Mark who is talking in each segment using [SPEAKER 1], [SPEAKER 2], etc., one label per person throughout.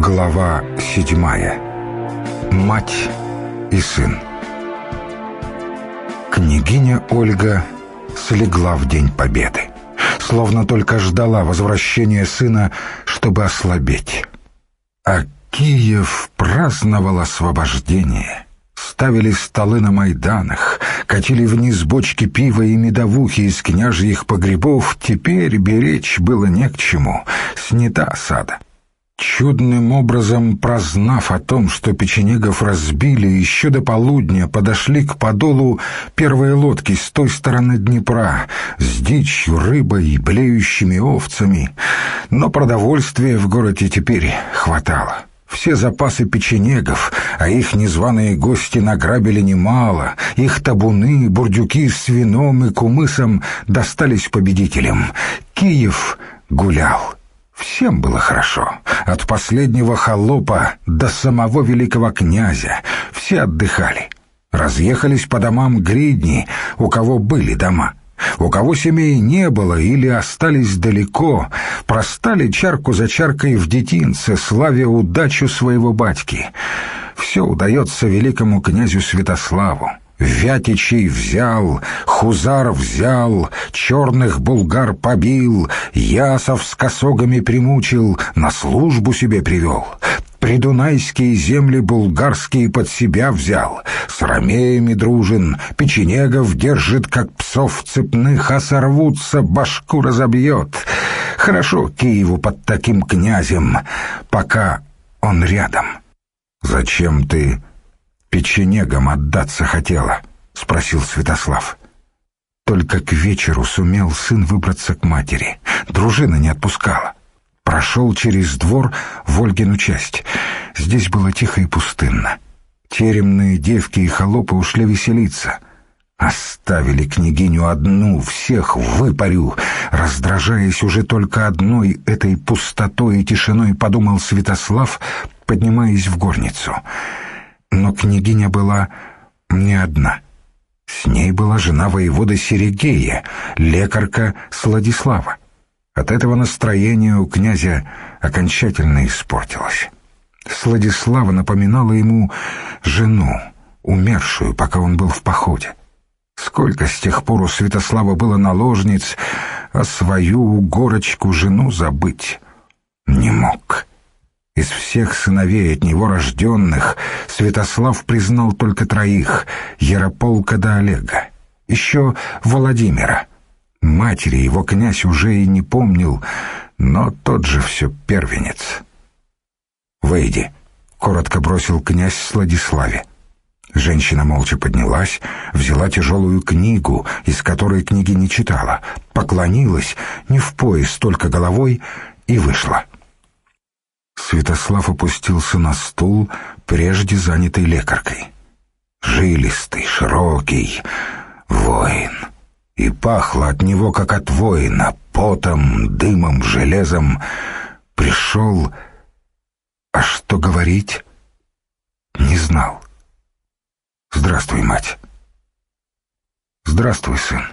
[SPEAKER 1] Глава 7. Мать и сын. Княгиня Ольга слегла в день победы, словно только ждала возвращения сына, чтобы ослабеть. А Киев праздновал освобождение. Ставили столы на майданах, катили вниз бочки пива и медовухи из княжьих погребов. Теперь беречь было не к чему, снята осада. Чудным образом, прознав о том, что печенегов разбили, еще до полудня подошли к Подолу первые лодки с той стороны Днепра, с дичью, рыбой и блеющими овцами. Но продовольствия в городе теперь хватало. Все запасы печенегов, а их незваные гости награбили немало. Их табуны, бурдюки с вином и кумысом достались победителям. Киев гулял. Всем было хорошо, от последнего холопа до самого великого князя. Все отдыхали. Разъехались по домам гридни, у кого были дома. У кого семей не было или остались далеко, простали чарку за чаркой в детинце, славя удачу своего батьки. Все удается великому князю Святославу. Вятичей взял, Хузар взял, черных булгар побил, ясов с косогами примучил, на службу себе привел. Придунайские земли булгарские под себя взял, с ромеями дружен, печенегов держит, как псов цепных, а сорвутся, башку разобьет. Хорошо Киеву под таким князем, пока он рядом. «Зачем ты печенегам отдаться хотела?» — спросил Святослав. Только к вечеру сумел сын выбраться к матери. Дружина не отпускала. Прошел через двор в Ольгину часть. Здесь было тихо и пустынно. Теремные девки и холопы ушли веселиться. Оставили княгиню одну, всех выпарю. Раздражаясь уже только одной этой пустотой и тишиной, подумал Святослав, поднимаясь в горницу. Но княгиня была не одна. С ней была жена воевода Серегея, лекарка Сладислава. От этого настроение у князя окончательно испортилось. Сладислава напоминала ему жену, умершую, пока он был в походе. Сколько с тех пор у Святослава было наложниц, а свою горочку жену забыть не мог. Из всех сыновей от него рожденных Святослав признал только троих — Ярополка да Олега. Еще Владимира. Матери его князь уже и не помнил, но тот же все первенец. «Выйди», — коротко бросил князь Сладиславе. Женщина молча поднялась, взяла тяжелую книгу, из которой книги не читала, поклонилась, не в пояс, только головой, и вышла. Святослав опустился на стул, прежде занятый лекаркой. Жилистый, широкий, воин. И пахло от него, как от воина, потом, дымом, железом. Пришел, а что говорить, не знал. «Здравствуй, мать». «Здравствуй, сын».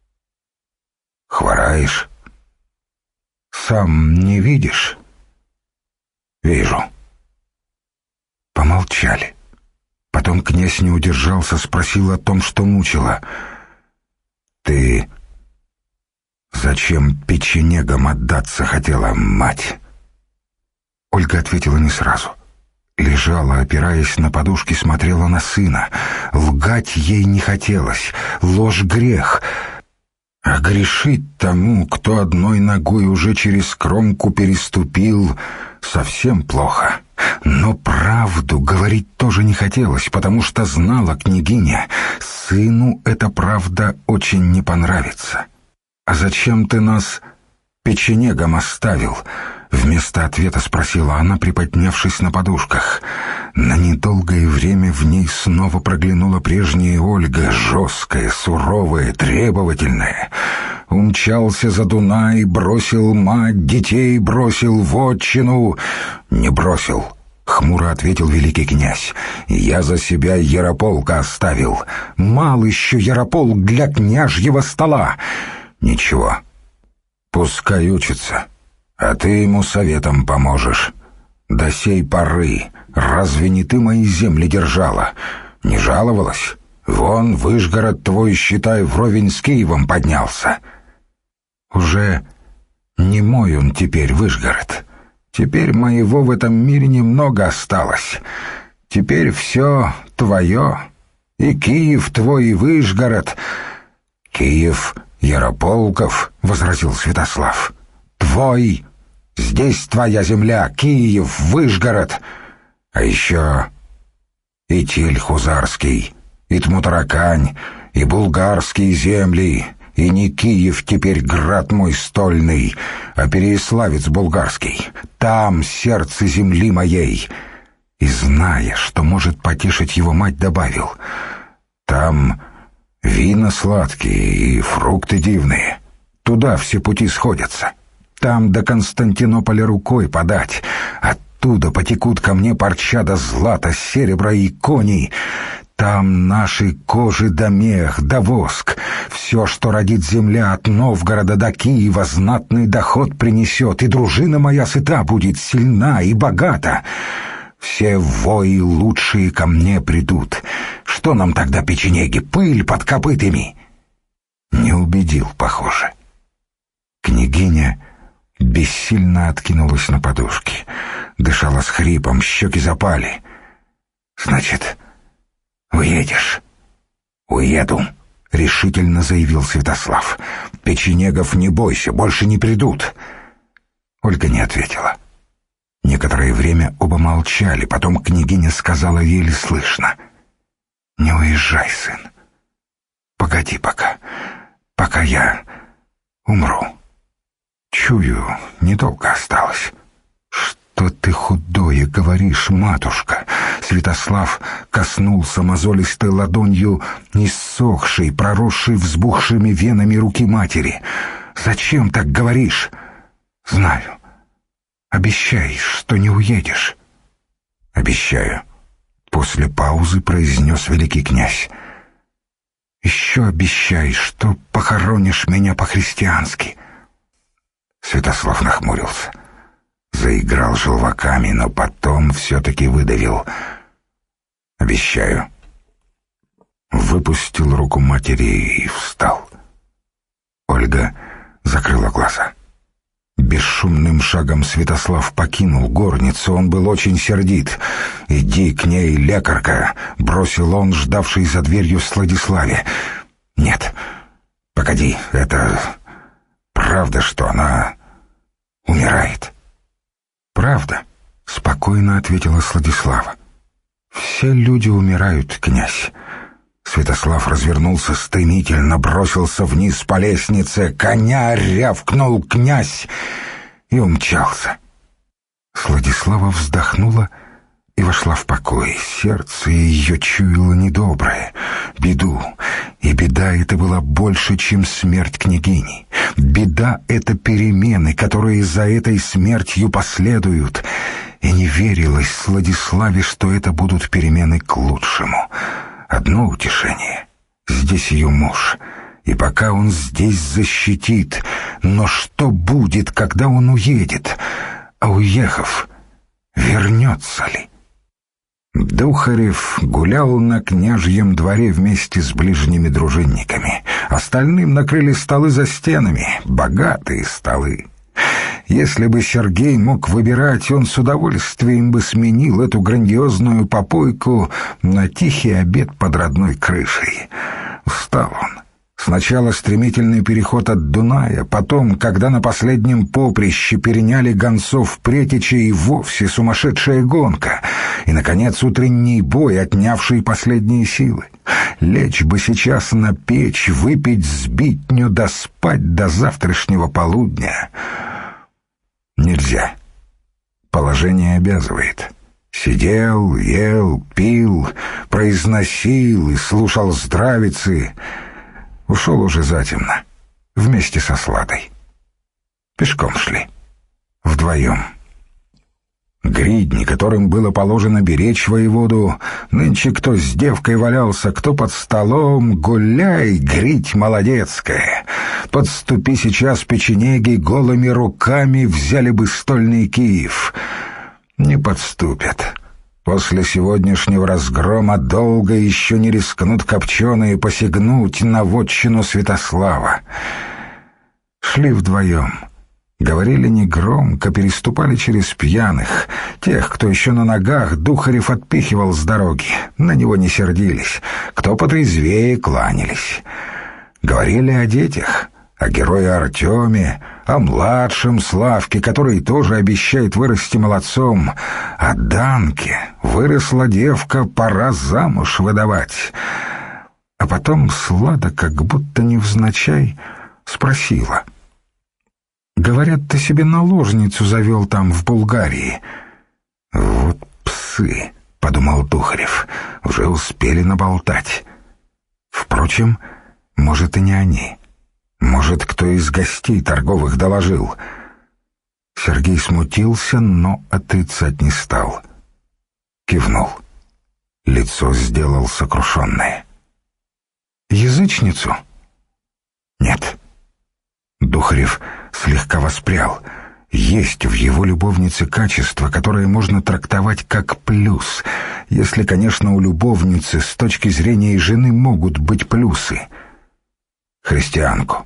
[SPEAKER 1] «Хвораешь? Сам не видишь?» «Вижу». Помолчали. Потом князь не удержался, спросил о том, что мучило. «Ты зачем печенегам отдаться хотела, мать?» Ольга ответила не сразу. Лежала, опираясь на подушки, смотрела на сына. Лгать ей не хотелось. Ложь — грех. А грешить тому, кто одной ногой уже через кромку переступил, совсем плохо. Но правду говорить тоже не хотелось, потому что знала княгиня, сыну эта правда очень не понравится. «А зачем ты нас печенегам оставил?» Вместо ответа спросила она, приподнявшись на подушках. На недолгое время в ней снова проглянула прежняя Ольга, жесткая, суровая, требовательная. Умчался за Дунай, бросил мать, детей бросил, вотчину. «Не бросил», — хмуро ответил великий князь. «Я за себя Ярополка оставил. Мал еще Ярополк для княжьего стола». «Ничего, пускай учится, а ты ему советом поможешь. До сей поры разве не ты мои земли держала? Не жаловалась? Вон Выжгород твой, считай, вровень с Киевом поднялся. Уже не мой он теперь, Выжгород. Теперь моего в этом мире немного осталось. Теперь все твое. И Киев твой, и Выжгород. Киев Ярополков, — возразил Святослав. Твой. Здесь твоя земля, Киев, Выжгород. А еще и Тиль Хузарский, и Тмутаракань, и булгарские земли, и не Киев теперь град мой стольный, а Переяславец булгарский. Там сердце земли моей. И, зная, что может потешить его мать, добавил: там вина сладкие и фрукты дивные. Туда все пути сходятся. Там до Константинополя рукой подать. Оттуда потекут ко мне парча да злато, серебра и кони. Там наши кожи да мех да воск. Все, что родит земля от Новгорода до Киева, знатный доход принесет, и дружина моя сыта будет, сильна и богата. Все вои лучшие ко мне придут. Что нам тогда, печенеги, пыль под копытами? Не убедил, похоже. Княгиня бессильно откинулась на подушки, дышала с хрипом, щеки запали. «Значит, уедешь?» «Уеду», — решительно заявил Святослав. «Печенегов не бойся, больше не придут». Ольга не ответила. Некоторое время оба молчали, потом княгиня сказала еле слышно: «Не уезжай, сын. Погоди пока я умру. Чую, недолго осталось». «Что ты худое говоришь, матушка?» Святослав коснулся мозолистой ладонью иссохшей, проросшей взбухшими венами руки матери. «Зачем так говоришь?» «Знаю. Обещай, что не уедешь». «Обещаю», — после паузы произнес великий князь. «Еще обещай, что похоронишь меня по-христиански». Святослав нахмурился, заиграл желваками, но потом все-таки выдавил: «Обещаю». Выпустил руку матери и встал. Ольга закрыла глаза. Бесшумным шагом Святослав покинул горницу. Он был очень сердит. «Иди к ней, лекарка!» — бросил он, ждавший за дверью Сладиславе. «Нет, погоди, это правда, что она умирает?» «Правда», — спокойно ответила Сладислава. «Все люди умирают, князь». Святослав развернулся стремительно, бросился вниз по лестнице. «Коня!» — рявкнул князь и умчался. Сладислава вздохнула и вошла в покой. Сердце ее чуяло недоброе, беду. И беда эта была больше, чем смерть княгини. Беда — это перемены, которые за этой смертью последуют. И не верилось Сладиславе, что это будут перемены к лучшему. Одно утешение — здесь ее муж, и пока он здесь защитит. Но что будет, когда он уедет? А уехав, вернется ли? Духарев гулял на княжьем дворе вместе с ближними дружинниками. Остальным накрыли столы за стенами, богатые столы. Если бы Сергей мог выбирать, он с удовольствием бы сменил эту грандиозную попойку на тихий обед под родной крышей. Устал он. Сначала стремительный переход от Дуная, потом, когда на последнем поприще переняли гонцов Претича, и вовсе сумасшедшая гонка, и, наконец, утренний бой, отнявший последние силы. Лечь бы сейчас на печь, выпить сбитню да спать до завтрашнего полудня. Нельзя. Положение обязывает. Сидел, ел, пил, произносил и слушал здравицы. Ушел уже затемно, вместе со Сладой. Пешком шли, вдвоем. Гридни, которым было положено беречь воеводу, нынче кто с девкой валялся, кто под столом. Гуляй, гридь молодецкая! Подступи сейчас печенеги, голыми руками взяли бы стольный Киев. Не подступят. После сегодняшнего разгрома долго еще не рискнут копченые посягнуть на вотчину Святослава. Шли вдвоем. Говорили негромко, переступали через пьяных. Тех, кто еще на ногах, Духарев отпихивал с дороги. На него не сердились. Кто потрезвее, кланялись. Говорили о детях, о герое Артеме, о младшем Славке, который тоже обещает вырасти молодцом. О Данке. Выросла девка, пора замуж выдавать. А потом Слада, как будто невзначай, спросила: «Говорят, ты себе наложницу завел там, в Булгарии». «Вот псы», — подумал Духарев, — «уже успели наболтать». Впрочем, может, и не они. Может, кто из гостей торговых доложил. Сергей смутился, но отрицать не стал. Кивнул. Лицо сделал сокрушенное. «Язычницу?» «Нет». Духарев слегка воспрял. Есть в его любовнице качество, которое можно трактовать как плюс, если, конечно, у любовницы с точки зрения жены могут быть плюсы. Христианку.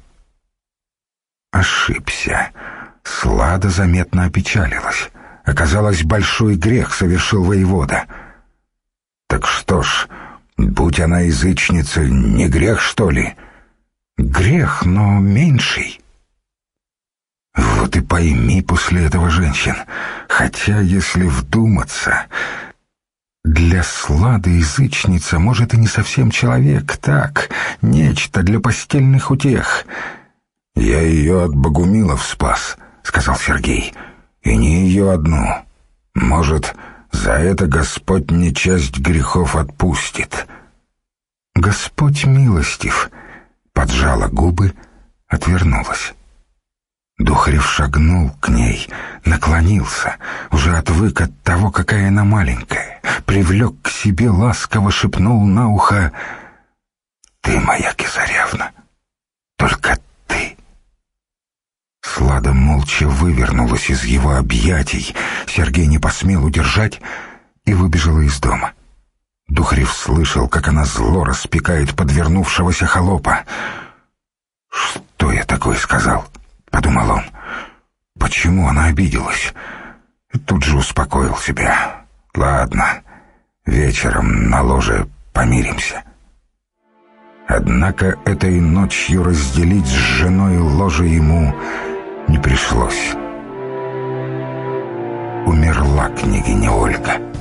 [SPEAKER 1] Ошибся. Слада заметно опечалилась. Оказалось, большой грех совершил воевода. Так что ж, будь она язычницей, не грех, что ли? Грех, но меньший. Вот и пойми после этого женщин. Хотя, если вдуматься, для Слады язычница, может, и не совсем человек, так, нечто для постельных утех. «Я ее от богумилов спас», — сказал Сергей, — «и не ее одну. Может, за это Господь мне часть грехов отпустит». «Господь милостив», — поджала губы, отвернулась. Духарев шагнул к ней, наклонился, уже отвык от того, какая она маленькая, привлек к себе, ласково шепнул на ухо: «Ты моя Кизаревна, только ты». Слада молча вывернулась из его объятий, Сергей не посмел удержать и выбежала из дома. Духарев слышал, как она зло распекает подвернувшегося холопа. «Что я такое сказал?» — подумал он. «Почему она обиделась?» И тут же успокоил себя. «Ладно, вечером на ложе помиримся». Однако этой ночью разделить с женой ложе ему не пришлось. Умерла княгиня Ольга.